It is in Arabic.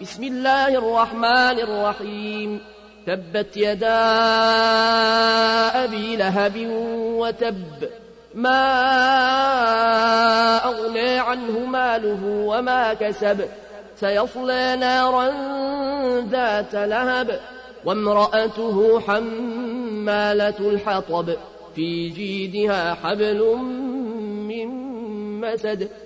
بسم الله الرحمن الرحيم تبت يدا أبي لهب وتب ما أغنى عنه ماله وما كسب سيصلى نارا ذات لهب وامرأته حمالة الحطب في جيدها حبل من مسد